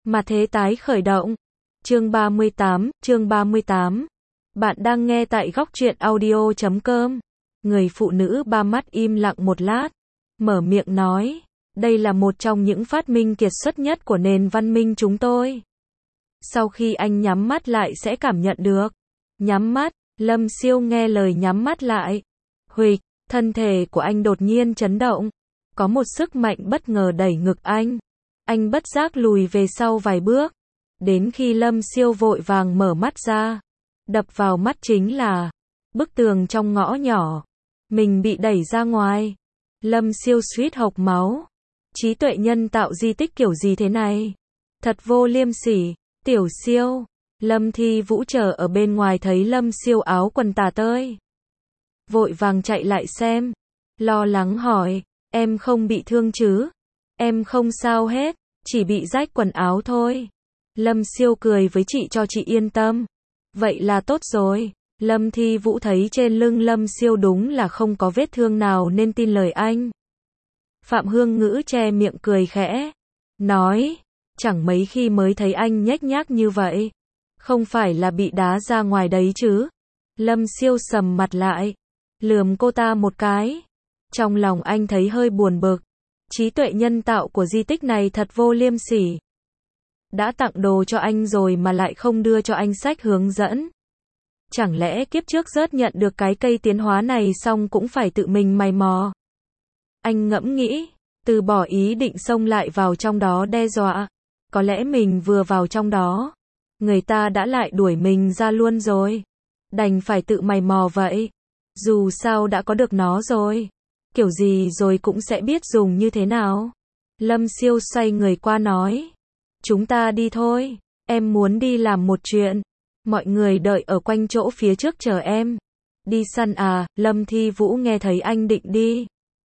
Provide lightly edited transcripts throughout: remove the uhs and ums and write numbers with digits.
Mà thế tái khởi động. Chương 38. Bạn đang nghe tại góc truyện audio.com. Người phụ nữ ba mắt im lặng một lát, mở miệng nói, đây là một trong những phát minh kiệt xuất nhất của nền văn minh chúng tôi. Sau khi anh nhắm mắt lại sẽ cảm nhận được. Nhắm mắt, Lâm Siêu nghe lời nhắm mắt lại. Huỵch, thân thể của anh đột nhiên chấn động. Có một sức mạnh bất ngờ đẩy ngực anh. Anh bất giác lùi về sau vài bước. Đến khi Lâm Siêu vội vàng mở mắt ra, đập vào mắt chính là bức tường trong ngõ nhỏ. Mình bị đẩy ra ngoài. Lâm Siêu suýt hộc máu. Trí tuệ nhân tạo di tích kiểu gì thế này? Thật vô liêm sỉ. Tiểu Siêu. Lâm Thi Vũ chờ ở bên ngoài thấy Lâm Siêu áo quần tả tơi, vội vàng chạy lại xem. Lo lắng hỏi, em không bị thương chứ? Em không sao hết, chỉ bị rách quần áo thôi. Lâm Siêu cười với chị cho chị yên tâm. Vậy là tốt rồi. Lâm Thi Vũ thấy trên lưng Lâm Siêu đúng là không có vết thương nào nên tin lời anh. Phạm Hương Ngữ che miệng cười khẽ, nói, chẳng mấy khi mới thấy anh nhếch nhác như vậy. Không phải là bị đá ra ngoài đấy chứ? Lâm Siêu sầm mặt lại, lườm cô ta một cái. Trong lòng anh thấy hơi buồn bực. Trí tuệ nhân tạo của di tích này thật vô liêm sỉ. Đã tặng đồ cho anh rồi mà lại không đưa cho anh sách hướng dẫn. Chẳng lẽ kiếp trước rớt nhận được cái cây tiến hóa này xong cũng phải tự mình mày mò? Anh ngẫm nghĩ, từ bỏ ý định xông lại vào trong đó đe dọa. Có lẽ mình vừa vào trong đó, người ta đã lại đuổi mình ra luôn rồi. Đành phải tự mày mò vậy. Dù sao đã có được nó rồi. Kiểu gì rồi cũng sẽ biết dùng như thế nào. Lâm Siêu xoay người qua nói, chúng ta đi thôi. Em muốn đi làm một chuyện. Mọi người đợi ở quanh chỗ phía trước chờ em. Đi săn à? Lâm Thi Vũ nghe thấy anh định đi,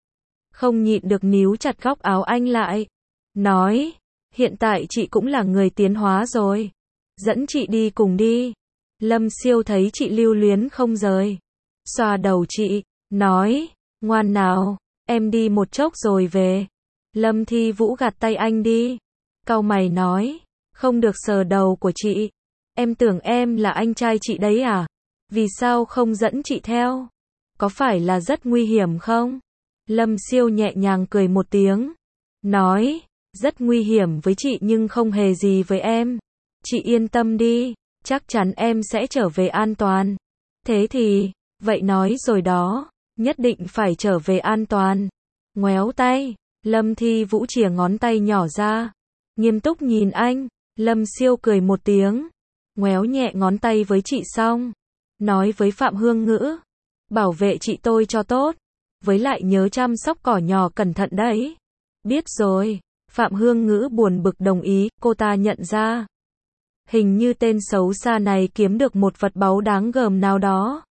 không nhịn được níu chặt góc áo anh lại. Nói, hiện tại chị cũng là người tiến hóa rồi. Dẫn chị đi cùng đi. Lâm Siêu thấy chị lưu luyến không rời, xoa đầu chị, nói, ngoan nào, em đi một chốc rồi về. Lâm Thi Vũ gạt tay anh đi, cau mày nói, không được sờ đầu của chị. Em tưởng em là anh trai chị đấy à? Vì sao không dẫn chị theo? Có phải là rất nguy hiểm không? Lâm Siêu nhẹ nhàng cười một tiếng, nói, rất nguy hiểm với chị nhưng không hề gì với em. Chị yên tâm đi, chắc chắn em sẽ trở về an toàn. Thế thì, vậy nói rồi đó, nhất định phải trở về an toàn. Ngoéo tay, Lâm Thi Vũ chìa ngón tay nhỏ ra, nghiêm túc nhìn anh. Lâm Siêu cười một tiếng, ngoéo nhẹ ngón tay với chị xong, nói với Phạm Hương Ngữ, bảo vệ chị tôi cho tốt, với lại nhớ chăm sóc cỏ nhỏ cẩn thận đấy. Biết rồi. Phạm Hương Ngữ buồn bực đồng ý. Cô ta nhận ra, hình như tên xấu xa này kiếm được một vật báu đáng gờm nào đó.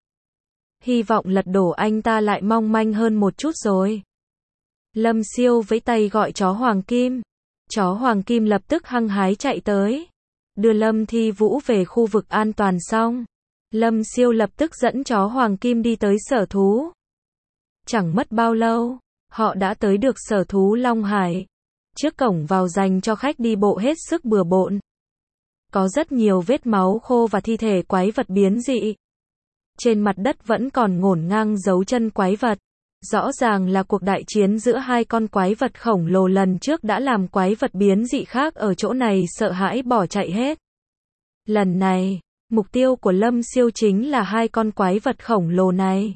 Hy vọng lật đổ anh ta lại mong manh hơn một chút rồi. Lâm Siêu vẫy tay gọi chó Hoàng Kim. Chó Hoàng Kim lập tức hăng hái chạy tới, đưa Lâm Thi Vũ về khu vực an toàn xong. Lâm Siêu lập tức dẫn chó Hoàng Kim đi tới sở thú. Chẳng mất bao lâu, họ đã tới được sở thú Long Hải. Trước cổng vào dành cho khách đi bộ hết sức bừa bộn. Có rất nhiều vết máu khô và thi thể quái vật biến dị. Trên mặt đất vẫn còn ngổn ngang dấu chân quái vật. Rõ ràng là cuộc đại chiến giữa hai con quái vật khổng lồ lần trước đã làm quái vật biến dị khác ở chỗ này sợ hãi bỏ chạy hết. Lần này, mục tiêu của Lâm Siêu chính là hai con quái vật khổng lồ này.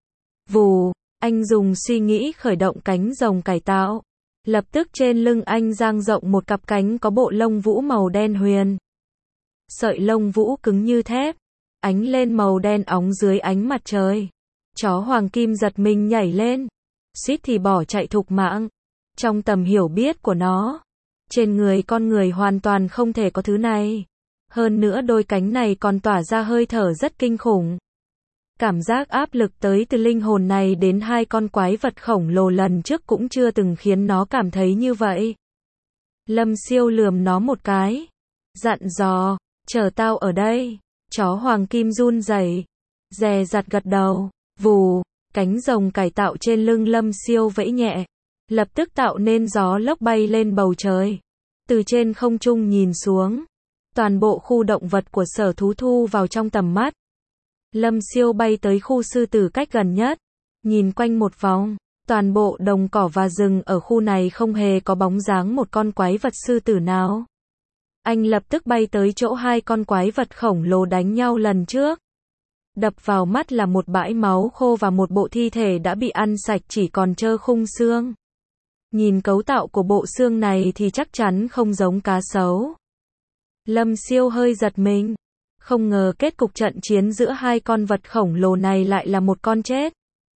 Vù, anh dùng suy nghĩ khởi động cánh rồng cải tạo. Lập tức trên lưng anh dang rộng một cặp cánh có bộ lông vũ màu đen huyền. Sợi lông vũ cứng như thép, ánh lên màu đen óng dưới ánh mặt trời. Chó Hoàng Kim giật mình nhảy lên, suýt thì bỏ chạy thục mạng. Trong tầm hiểu biết của nó, trên người con người hoàn toàn không thể có thứ này. Hơn nữa đôi cánh này còn tỏa ra hơi thở rất kinh khủng. Cảm giác áp lực tới từ linh hồn này đến hai con quái vật khổng lồ lần trước cũng chưa từng khiến nó cảm thấy như vậy. Lâm Siêu lườm nó một cái, dặn dò, chờ tao ở đây. Chó Hoàng Kim run rẩy, dè dặt gật đầu. Vù, cánh rồng cải tạo trên lưng Lâm Siêu vẫy nhẹ, lập tức tạo nên gió lốc bay lên bầu trời. Từ trên không trung nhìn xuống, toàn bộ khu động vật của sở thú thu vào trong tầm mắt. Lâm Siêu bay tới khu sư tử cách gần nhất, nhìn quanh một vòng, toàn bộ đồng cỏ và rừng ở khu này không hề có bóng dáng một con quái vật sư tử nào. Anh lập tức bay tới chỗ hai con quái vật khổng lồ đánh nhau lần trước. Đập vào mắt là một bãi máu khô và một bộ thi thể đã bị ăn sạch chỉ còn trơ khung xương. Nhìn cấu tạo của bộ xương này thì chắc chắn không giống cá sấu. Lâm Siêu hơi giật mình. Không ngờ kết cục trận chiến giữa hai con vật khổng lồ này lại là một con chết.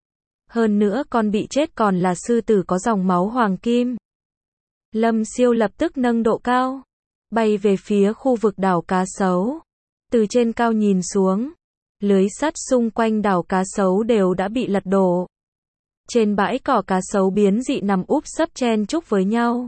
Hơn nữa con bị chết còn là sư tử có dòng máu hoàng kim. Lâm Siêu lập tức nâng độ cao, bay về phía khu vực đảo cá sấu. Từ trên cao nhìn xuống, lưới sắt xung quanh đảo cá sấu đều đã bị lật đổ. Trên bãi cỏ cá sấu biến dị nằm úp sấp chen chúc với nhau.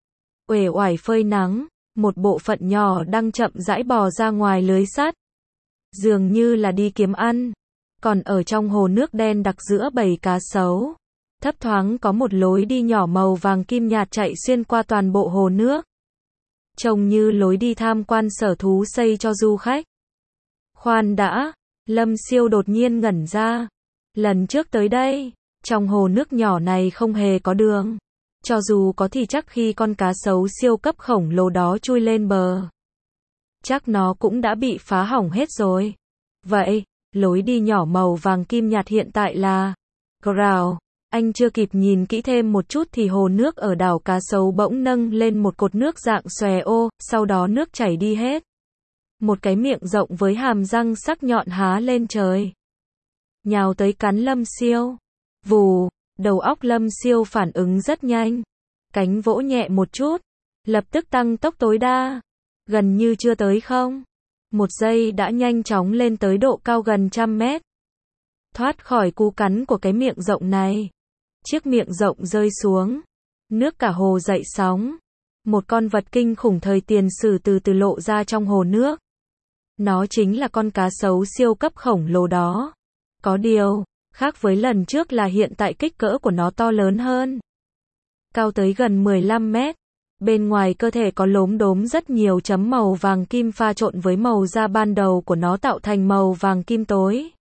Uể oải phơi nắng, một bộ phận nhỏ đang chậm rãi bò ra ngoài lưới sắt. Dường như là đi kiếm ăn. Còn ở trong hồ nước đen đặc giữa bầy cá sấu, thấp thoáng có một lối đi nhỏ màu vàng kim nhạt chạy xuyên qua toàn bộ hồ nước. Trông như lối đi tham quan sở thú xây cho du khách. Khoan đã, Lâm Siêu đột nhiên ngẩn ra. Lần trước tới đây, trong hồ nước nhỏ này không hề có đường. Cho dù có thì chắc khi con cá sấu siêu cấp khổng lồ đó chui lên bờ, chắc nó cũng đã bị phá hỏng hết rồi. Vậy, lối đi nhỏ màu vàng kim nhạt hiện tại là Growl. Anh chưa kịp nhìn kỹ thêm một chút thì hồ nước ở đảo cá sấu bỗng nâng lên một cột nước dạng xòe ô, sau đó nước chảy đi hết. Một cái miệng rộng với hàm răng sắc nhọn há lên trời, nhào tới cắn Lâm Siêu. Vù, đầu óc Lâm Siêu phản ứng rất nhanh. Cánh vỗ nhẹ một chút, lập tức tăng tốc tối đa. Gần như chưa tới không. Một giây đã nhanh chóng lên tới độ cao gần 100 mét. Thoát khỏi cú cắn của cái miệng rộng này. Chiếc miệng rộng rơi xuống. Nước cả hồ dậy sóng. Một con vật kinh khủng thời tiền sử từ từ lộ ra trong hồ nước. Nó chính là con cá sấu siêu cấp khổng lồ đó. Có điều, khác với lần trước là hiện tại kích cỡ của nó to lớn hơn. Cao tới gần 15 mét. Bên ngoài cơ thể có lốm đốm rất nhiều chấm màu vàng kim pha trộn với màu da ban đầu của nó tạo thành màu vàng kim tối.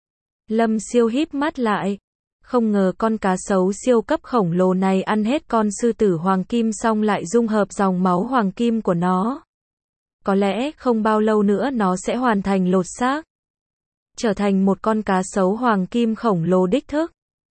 Lâm Siêu híp mắt lại. Không ngờ con cá sấu siêu cấp khổng lồ này ăn hết con sư tử hoàng kim xong lại dung hợp dòng máu hoàng kim của nó. Có lẽ không bao lâu nữa nó sẽ hoàn thành lột xác, trở thành một con cá sấu hoàng kim khổng lồ đích thức.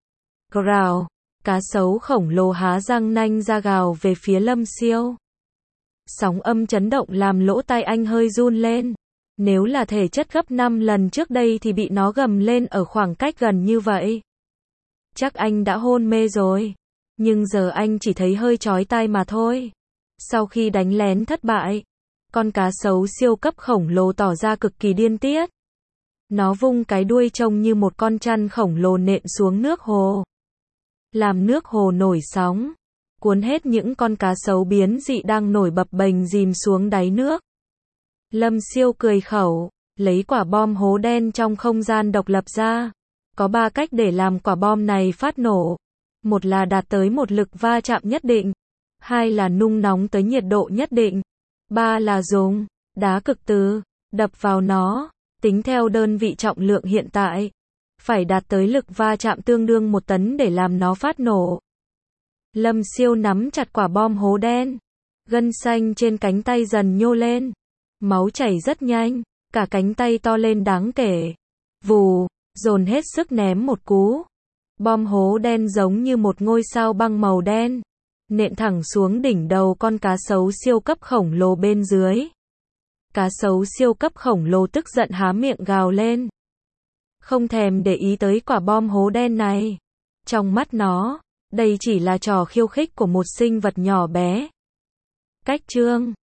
Growl. Cá sấu khổng lồ há răng nanh ra gào về phía Lâm Siêu. Sóng âm chấn động làm lỗ tai anh hơi run lên. Nếu là thể chất gấp 5 lần trước đây thì bị nó gầm lên ở khoảng cách gần như vậy, chắc anh đã hôn mê rồi. Nhưng giờ anh chỉ thấy hơi chói tai mà thôi. Sau khi đánh lén thất bại, con cá sấu siêu cấp khổng lồ tỏ ra cực kỳ điên tiết. Nó vung cái đuôi trông như một con chăn khổng lồ nện xuống nước hồ, làm nước hồ nổi sóng, cuốn hết những con cá sấu biến dị đang nổi bập bềnh dìm xuống đáy nước. Lâm Siêu cười khẩu, lấy quả bom hố đen trong không gian độc lập ra. Có 3 cách để làm quả bom này phát nổ. Một là đạt tới một lực va chạm nhất định. 2 là nung nóng tới nhiệt độ nhất định. 3 là dùng đá cực từ đập vào nó. Tính theo đơn vị trọng lượng hiện tại, phải đạt tới lực va chạm tương đương 1 tấn để làm nó phát nổ. Lâm Siêu nắm chặt quả bom hố đen. Gân xanh trên cánh tay dần nhô lên. Máu chảy rất nhanh, cả cánh tay to lên đáng kể. Vù, dồn hết sức ném một cú. Bom hố đen giống như một ngôi sao băng màu đen, nện thẳng xuống đỉnh đầu con cá sấu siêu cấp khổng lồ bên dưới. Cá sấu siêu cấp khổng lồ tức giận há miệng gào lên, không thèm để ý tới quả bom hố đen này. Trong mắt nó, đây chỉ là trò khiêu khích của một sinh vật nhỏ bé. Cách chương